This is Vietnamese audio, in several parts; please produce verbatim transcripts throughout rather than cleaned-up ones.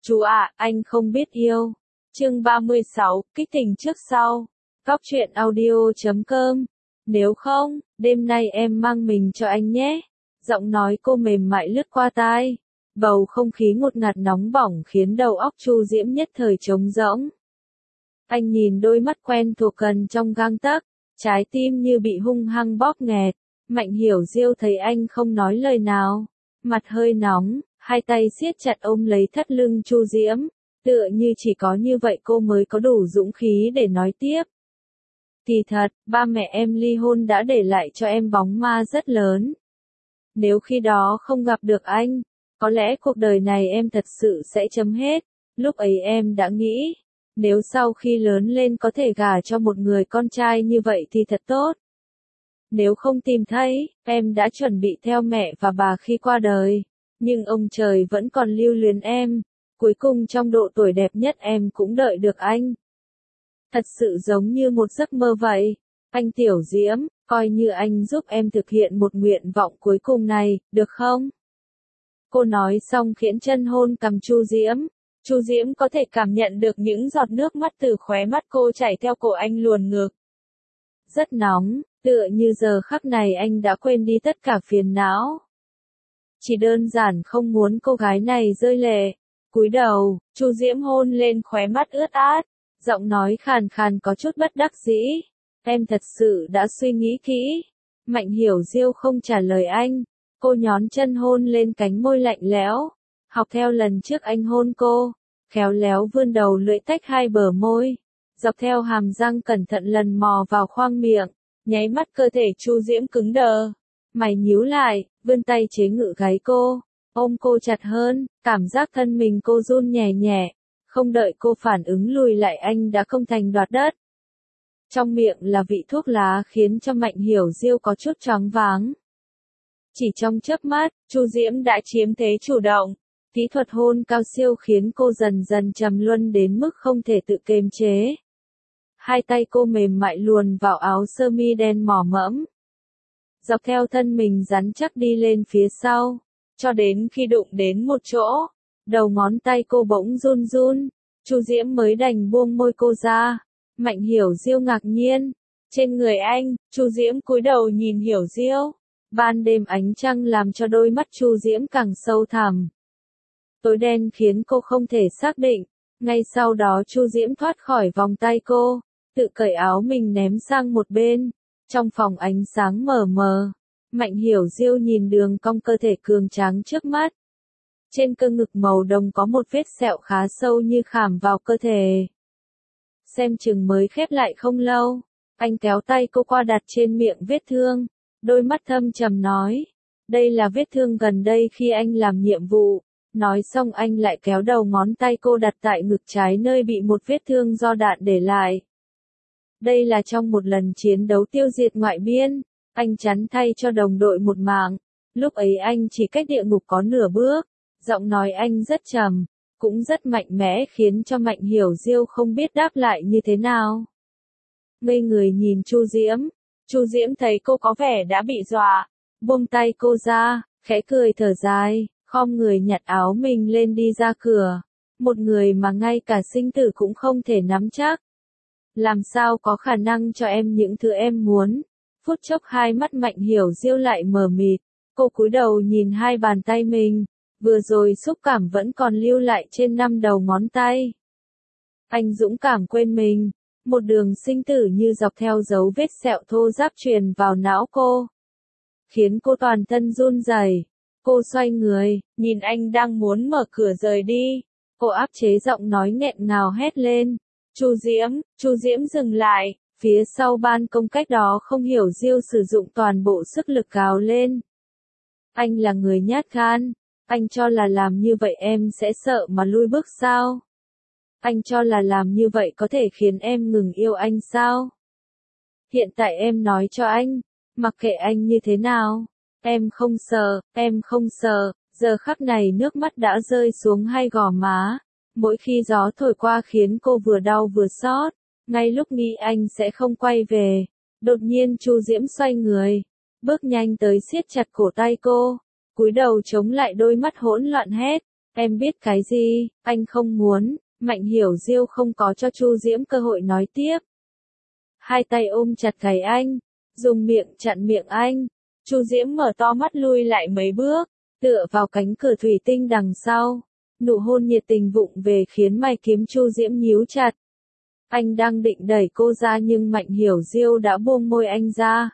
Chú ạ, anh không biết yêu. Chương ba mươi sáu, kích tình trước sau. Góc truyện audio chấm com. Nếu không, đêm nay em mang mình cho anh nhé. Giọng nói cô mềm mại lướt qua tai. Bầu không khí ngột ngạt nóng bỏng khiến đầu óc Chu Diễm nhất thời trống rỗng. Anh nhìn đôi mắt quen thuộc gần trong gang tấc, trái tim như bị hung hăng bóp nghẹt. Mạnh Hiểu Diêu thấy anh không nói lời nào, mặt hơi nóng, hai tay siết chặt ôm lấy thắt lưng Chu Diễm, tựa như chỉ có như vậy cô mới có đủ dũng khí để nói tiếp. Kỳ thật, ba mẹ em ly hôn đã để lại cho em bóng ma rất lớn. Nếu khi đó không gặp được anh, có lẽ cuộc đời này em thật sự sẽ chấm hết. Lúc ấy em đã nghĩ, nếu sau khi lớn lên có thể gả cho một người con trai như vậy thì thật tốt. Nếu không tìm thấy, em đã chuẩn bị theo mẹ và bà khi qua đời. Nhưng ông trời vẫn còn lưu luyến em. Cuối cùng trong độ tuổi đẹp nhất em cũng đợi được anh. Thật sự giống như một giấc mơ vậy. Anh Tiểu Diễm, coi như anh giúp em thực hiện một nguyện vọng cuối cùng này, được không? Cô nói xong khiễng chân hôn cằm Chu Diễm. Chu Diễm có thể cảm nhận được những giọt nước mắt từ khóe mắt cô chảy theo cổ anh luồn ngược. Rất nóng, tựa như giờ khắc này anh đã quên đi tất cả phiền não. Chỉ đơn giản không muốn cô gái này rơi lệ. Cúi đầu, Chu Diễm hôn lên khóe mắt ướt át, giọng nói khàn khàn có chút bất đắc dĩ. Em thật sự đã suy nghĩ kỹ. Mạnh Hiểu Diêu không trả lời anh. Cô nhón chân hôn lên cánh môi lạnh lẽo. Học theo lần trước anh hôn cô, khéo léo vươn đầu lưỡi tách hai bờ môi. Dọc theo hàm răng cẩn thận lần mò vào khoang miệng. Nháy mắt cơ thể Chu Diễm cứng đờ. Mày nhíu lại, vươn tay chế ngự gáy cô. Ôm cô chặt hơn, cảm giác thân mình cô run nhẹ nhẹ. Không đợi cô phản ứng lùi lại anh đã công thành đoạt đất. Trong miệng là vị thuốc lá khiến cho Mạnh Hiểu Diêu có chút choáng váng. Chỉ trong chớp mắt, Chu Diễm đã chiếm thế chủ động. Kỹ thuật hôn cao siêu khiến cô dần dần trầm luân đến mức không thể tự kiềm chế. Hai tay cô mềm mại luồn vào áo sơ mi đen mỏ mẫm. Dọc theo thân mình rắn chắc đi lên phía sau. Cho đến khi đụng đến một chỗ, đầu ngón tay cô bỗng run run. Chu Diễm mới đành buông môi cô ra. Mạnh Hiểu Diêu ngạc nhiên. Trên người anh, Chu Diễm cúi đầu nhìn Hiểu Diêu. Ban đêm ánh trăng làm cho đôi mắt Chu Diễm càng sâu thẳm. Tối đen khiến cô không thể xác định. Ngay sau đó Chu Diễm thoát khỏi vòng tay cô, tự cởi áo mình ném sang một bên. Trong phòng ánh sáng mờ mờ, Mạnh Hiểu Diêu nhìn đường cong cơ thể cường tráng trước mắt. Trên cơ ngực màu đồng có một vết sẹo khá sâu như khảm vào cơ thể. Xem chừng mới khép lại không lâu, anh kéo tay cô qua đặt trên miệng vết thương. Đôi mắt thâm trầm nói, đây là vết thương gần đây khi anh làm nhiệm vụ. Nói xong anh lại kéo đầu ngón tay cô đặt tại ngực trái nơi bị một vết thương do đạn để lại. Đây là trong một lần chiến đấu tiêu diệt ngoại biên, anh chắn thay cho đồng đội một mạng. Lúc ấy anh chỉ cách địa ngục có nửa bước. Giọng nói anh rất trầm, cũng rất mạnh mẽ khiến cho Mạnh Hiểu Diêu không biết đáp lại như thế nào. Ngây người nhìn Chu Diễm. Chu Diễm thấy cô có vẻ đã bị dọa, buông tay cô ra, khẽ cười thở dài, khom người nhặt áo mình lên đi ra cửa. Một người mà ngay cả sinh tử cũng không thể nắm chắc. Làm sao có khả năng cho em những thứ em muốn. Phút chốc hai mắt Mạnh Hiểu Diêu lại mờ mịt. Cô cúi đầu nhìn hai bàn tay mình. Vừa rồi xúc cảm vẫn còn lưu lại trên năm đầu ngón tay. Anh dũng cảm quên mình. Một đường sinh tử như dọc theo dấu vết sẹo thô ráp truyền vào não cô. Khiến cô toàn thân run rẩy. Cô xoay người, nhìn anh đang muốn mở cửa rời đi. Cô áp chế giọng nói nghẹn ngào hét lên. Chu Diễm, Chu Diễm dừng lại. Phía sau ban công cách đó không hiểu Diêu sử dụng toàn bộ sức lực gào lên. Anh là người nhát gan. Anh cho là làm như vậy em sẽ sợ mà lui bước sao? Anh cho là làm như vậy có thể khiến em ngừng yêu anh sao? Hiện tại em nói cho anh, mặc kệ anh như thế nào, em không sợ, em không sợ. Giờ khắc này nước mắt đã rơi xuống hai gò má. Mỗi khi gió thổi qua khiến cô vừa đau vừa xót. Ngay lúc nghĩ anh sẽ không quay về, đột nhiên Chu Diễm xoay người, bước nhanh tới siết chặt cổ tay cô. Cúi đầu chống lại đôi mắt hỗn loạn hét, Em biết cái gì, anh không muốn. Mạnh Hiểu Diêu không có cho Chu Diễm cơ hội nói tiếp. Hai tay ôm chặt gáy anh, dùng miệng chặn miệng anh. Chu Diễm mở to mắt lui lại mấy bước, tựa vào cánh cửa thủy tinh đằng sau. Nụ hôn nhiệt tình vụng về khiến mày kiếm Chu Diễm nhíu chặt. Anh đang định đẩy cô ra nhưng Mạnh Hiểu Diêu đã buông môi anh ra.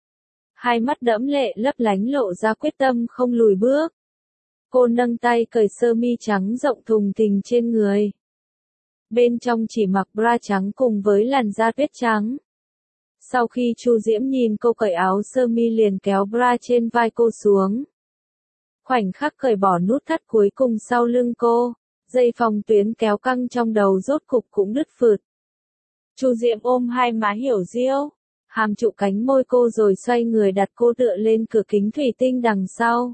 Hai mắt đẫm lệ lấp lánh lộ ra quyết tâm không lùi bước. Cô nâng tay cởi sơ mi trắng rộng thùng thình trên người. Bên trong chỉ mặc bra trắng cùng với làn da tuyết trắng. Sau khi Chu Diễm nhìn cô cởi áo sơ mi liền kéo bra trên vai cô xuống. Khoảnh khắc cởi bỏ nút thắt cuối cùng sau lưng cô, dây phòng tuyến kéo căng trong đầu rốt cục cũng đứt phượt. Chu Diễm ôm hai má Hiểu Diêu, hàm trụ cánh môi cô rồi xoay người đặt cô tựa lên cửa kính thủy tinh đằng sau.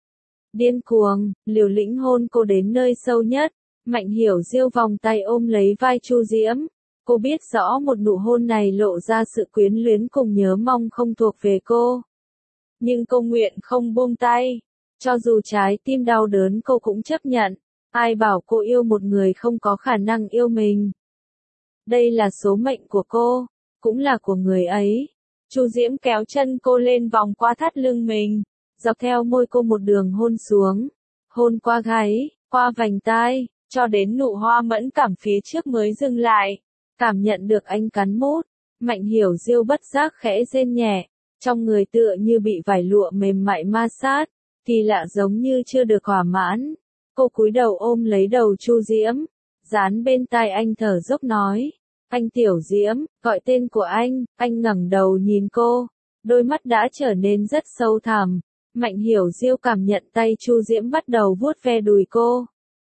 Điên cuồng, liều lĩnh hôn cô đến nơi sâu nhất. Mạnh Hiểu Diêu vòng tay ôm lấy vai Chu Diễm. Cô biết rõ một nụ hôn này lộ ra sự quyến luyến cùng nhớ mong không thuộc về cô. Nhưng cô nguyện không buông tay. Cho dù trái tim đau đớn cô cũng chấp nhận. Ai bảo cô yêu một người không có khả năng yêu mình. Đây là số mệnh của cô, cũng là của người ấy. Chu Diễm kéo chân cô lên vòng qua thắt lưng mình, dọc theo môi cô một đường hôn xuống. Hôn qua gáy, qua vành tai, cho đến nụ hoa mẫn cảm phía trước mới dừng lại. Cảm nhận được anh cắn mút, Mạnh Hiểu Diêu bất giác khẽ rên nhẹ, trong người tựa như bị vải lụa mềm mại ma sát, kỳ lạ giống như chưa được thỏa mãn. Cô cúi đầu ôm lấy đầu Chu Diễm, dán bên tai anh thở dốc nói, anh Tiểu Diễm, gọi tên của anh. Anh ngẩng đầu nhìn cô, đôi mắt đã trở nên rất sâu thẳm. Mạnh Hiểu Diêu cảm nhận tay Chu Diễm bắt đầu vuốt ve đùi cô.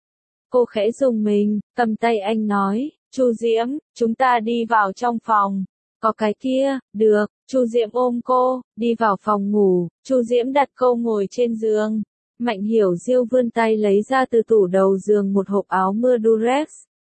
Cô khẽ rùng mình, cầm tay anh nói, Chu Diễm, chúng ta đi vào trong phòng. Có cái kia, được. Chu Diễm ôm cô, đi vào phòng ngủ. Chu Diễm đặt cô ngồi trên giường. Mạnh Hiểu Diêu vươn tay lấy ra từ tủ đầu giường một hộp áo mưa Durex.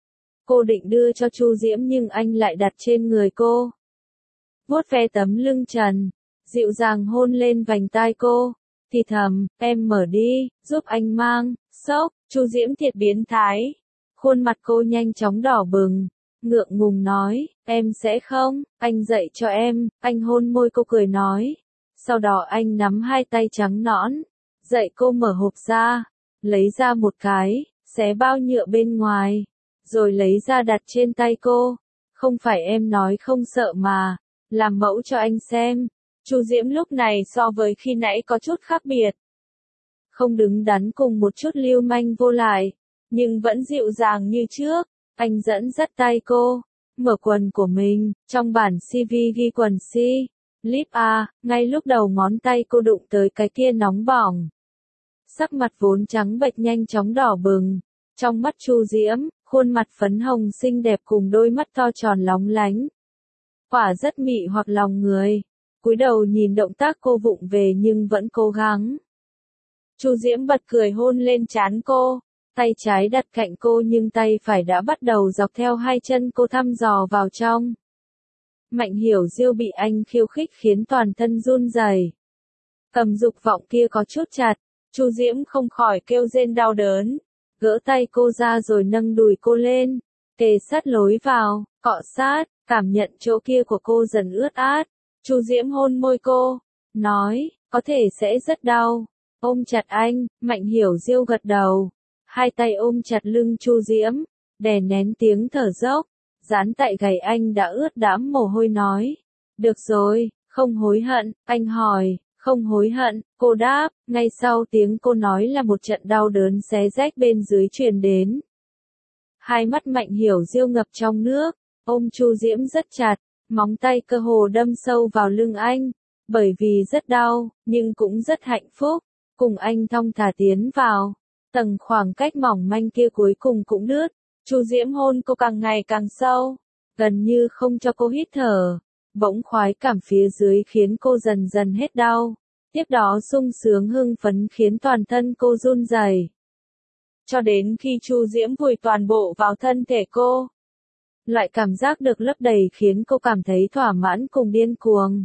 Cô định đưa cho Chu Diễm nhưng anh lại đặt trên người cô. Vuốt ve tấm lưng trần, dịu dàng hôn lên vành tai cô, thì thầm, em mở đi, giúp anh mang. Sốc, Chu Diễm thiệt biến thái. Khuôn mặt cô nhanh chóng đỏ bừng, ngượng ngùng nói, em sẽ không, anh dạy cho em. Anh hôn môi cô cười nói. Sau đó anh nắm hai tay trắng nõn, dạy cô mở hộp ra, lấy ra một cái, xé bao nhựa bên ngoài, rồi lấy ra đặt trên tay cô. Không phải em nói không sợ mà, làm mẫu cho anh xem. Chu Diễm lúc này so với khi nãy có chút khác biệt. Không đứng đắn cùng một chút lưu manh vô lại, nhưng vẫn dịu dàng như trước. Anh dẫn dắt tay cô, mở quần của mình, trong bản xê vê ghi quần C, Lip A, ngay lúc đầu ngón tay cô đụng tới cái kia nóng bỏng. Sắc mặt vốn trắng bệch nhanh chóng đỏ bừng, trong mắt Chu Diễm, khuôn mặt phấn hồng xinh đẹp cùng đôi mắt to tròn lóng lánh. Quả rất mị hoặc lòng người. Cúi đầu nhìn động tác cô vụng về nhưng vẫn cố gắng. Chu Diễm bật cười hôn lên trán cô, tay trái đặt cạnh cô nhưng tay phải đã bắt đầu dọc theo hai chân cô thăm dò vào trong. Mạnh Hiểu Diêu bị anh khiêu khích khiến toàn thân run rẩy. Cầm dục vọng kia có chút chặt, Chu Diễm không khỏi kêu rên đau đớn, gỡ tay cô ra rồi nâng đùi cô lên, kề sát lối vào, cọ sát, cảm nhận chỗ kia của cô dần ướt át. Chu Diễm hôn môi cô, nói, có thể sẽ rất đau. Ôm chặt anh, Mạnh Hiểu Diêu gật đầu, hai tay ôm chặt lưng Chu Diễm, đè nén tiếng thở dốc, dán tại gáy anh đã ướt đẫm mồ hôi nói, được rồi, không hối hận. Anh hỏi, không hối hận. Cô đáp, ngay sau tiếng cô nói là một trận đau đớn xé rách bên dưới truyền đến. Hai mắt Mạnh Hiểu Diêu ngập trong nước, ôm Chu Diễm rất chặt, móng tay cơ hồ đâm sâu vào lưng anh, bởi vì rất đau, nhưng cũng rất hạnh phúc, cùng anh thong thả tiến vào. Tầng khoảng cách mỏng manh kia cuối cùng cũng đứt, Chu Diễm hôn cô càng ngày càng sâu, gần như không cho cô hít thở. Bỗng khoái cảm phía dưới khiến cô dần dần hết đau, tiếp đó sung sướng hưng phấn khiến toàn thân cô run rẩy. Cho đến khi Chu Diễm vùi toàn bộ vào thân thể cô. Loại cảm giác được lấp đầy khiến cô cảm thấy thỏa mãn cùng điên cuồng.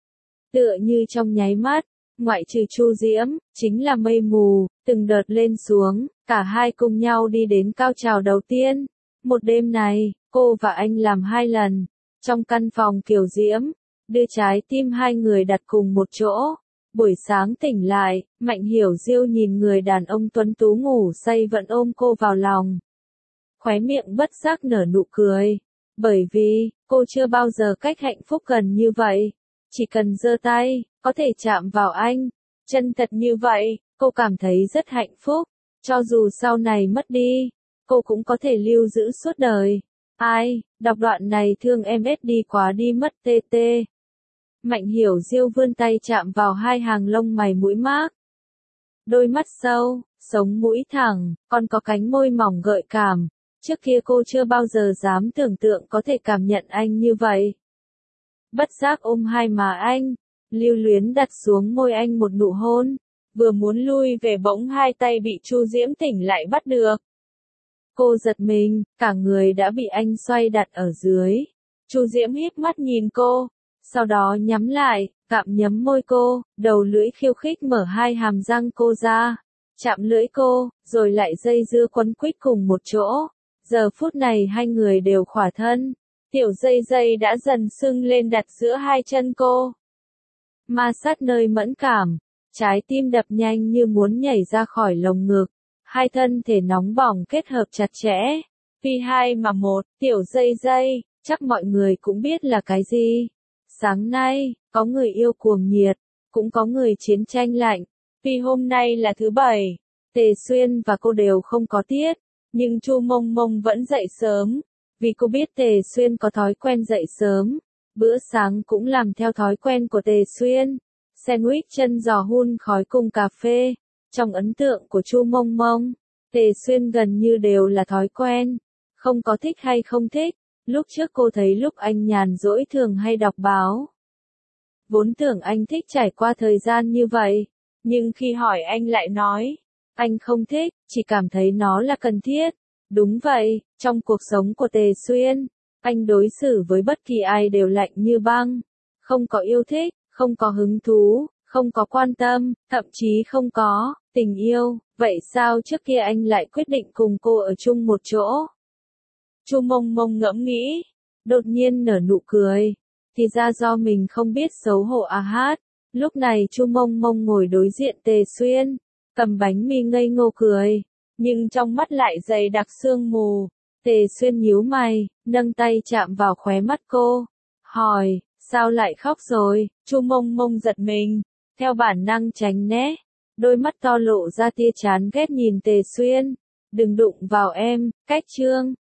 Tựa như trong nháy mắt, ngoại trừ Chu Diễm, chính là mây mù, từng đợt lên xuống, Cả hai cùng nhau đi đến cao trào đầu tiên. Một đêm này, cô và anh làm hai lần. Trong căn phòng kiểu diễm, đưa trái tim hai người đặt cùng một chỗ. Buổi sáng tỉnh lại, Mạnh Hiểu Diêu nhìn người đàn ông tuấn tú ngủ say vẫn ôm cô vào lòng. Khóe miệng bất giác nở nụ cười. Bởi vì, cô chưa bao giờ cách hạnh phúc gần như vậy. Chỉ cần giơ tay, có thể chạm vào anh. Chân thật như vậy, cô cảm thấy rất hạnh phúc. Cho dù sau này mất đi, cô cũng có thể lưu giữ suốt đời. Ai, đọc đoạn này thương em ét đi quá đi mất tê tê. Mạnh Hiểu Diêu vươn tay chạm vào hai hàng lông mày mũi mác. Đôi mắt sâu, sống mũi thẳng, còn có cánh môi mỏng gợi cảm. Trước kia cô chưa bao giờ dám tưởng tượng có thể cảm nhận anh như vậy. Bất giác ôm hai má anh, lưu luyến đặt xuống môi anh một nụ hôn. Vừa muốn lui về bỗng hai tay bị Chu Diễm tỉnh lại bắt được. Cô giật mình, cả người đã bị anh xoay đặt ở dưới. Chu Diễm híp mắt nhìn cô, sau đó nhắm lại, gặm nhấm môi cô, đầu lưỡi khiêu khích mở hai hàm răng cô ra, chạm lưỡi cô, rồi lại dây dưa quấn quýt cùng một chỗ. Giờ phút này hai người đều khỏa thân, tiểu dây dây đã dần sưng lên đặt giữa hai chân cô. Ma sát nơi mẫn cảm, trái tim đập nhanh như muốn nhảy ra khỏi lồng ngực, hai thân thể nóng bỏng kết hợp chặt chẽ. Vì hai mà một, tiểu dây dây, chắc mọi người cũng biết là cái gì. Sáng nay, có người yêu cuồng nhiệt, cũng có người chiến tranh lạnh. Vì hôm nay là thứ bảy, Tề Xuyên và cô đều không có tiết, nhưng Chu Mông Mông vẫn dậy sớm, vì cô biết Tề Xuyên có thói quen dậy sớm. Bữa sáng cũng làm theo thói quen của Tề Xuyên, sandwich chân giò hun khói cùng cà phê. Trong ấn tượng của Chu Mông Mông, Tề Xuyên gần như đều là thói quen, không có thích hay không thích. Lúc trước cô thấy lúc anh nhàn rỗi thường hay đọc báo. Vốn tưởng anh thích trải qua thời gian như vậy, nhưng khi hỏi anh lại nói, anh không thích, chỉ cảm thấy nó là cần thiết. Đúng vậy, trong cuộc sống của Tề Xuyên, anh đối xử với bất kỳ ai đều lạnh như băng, không có yêu thích, không có hứng thú, không có quan tâm, thậm chí không có tình yêu. Vậy sao trước kia anh lại quyết định cùng cô ở chung một chỗ? Chu Mông Mông ngẫm nghĩ, đột nhiên nở nụ cười, thì ra do mình không biết xấu hổ à hát. Lúc này Chu Mông Mông ngồi đối diện Tề Xuyên, cầm bánh mì ngây ngô cười, nhưng trong mắt lại dày đặc sương mù. Tề Xuyên nhíu mày, nâng tay chạm vào khóe mắt cô, hỏi, sao lại khóc rồi? Chu Mông Mông giật mình, theo bản năng tránh né, đôi mắt to lộ ra tia chán ghét nhìn Tề Xuyên. Đừng đụng vào em, cách trương.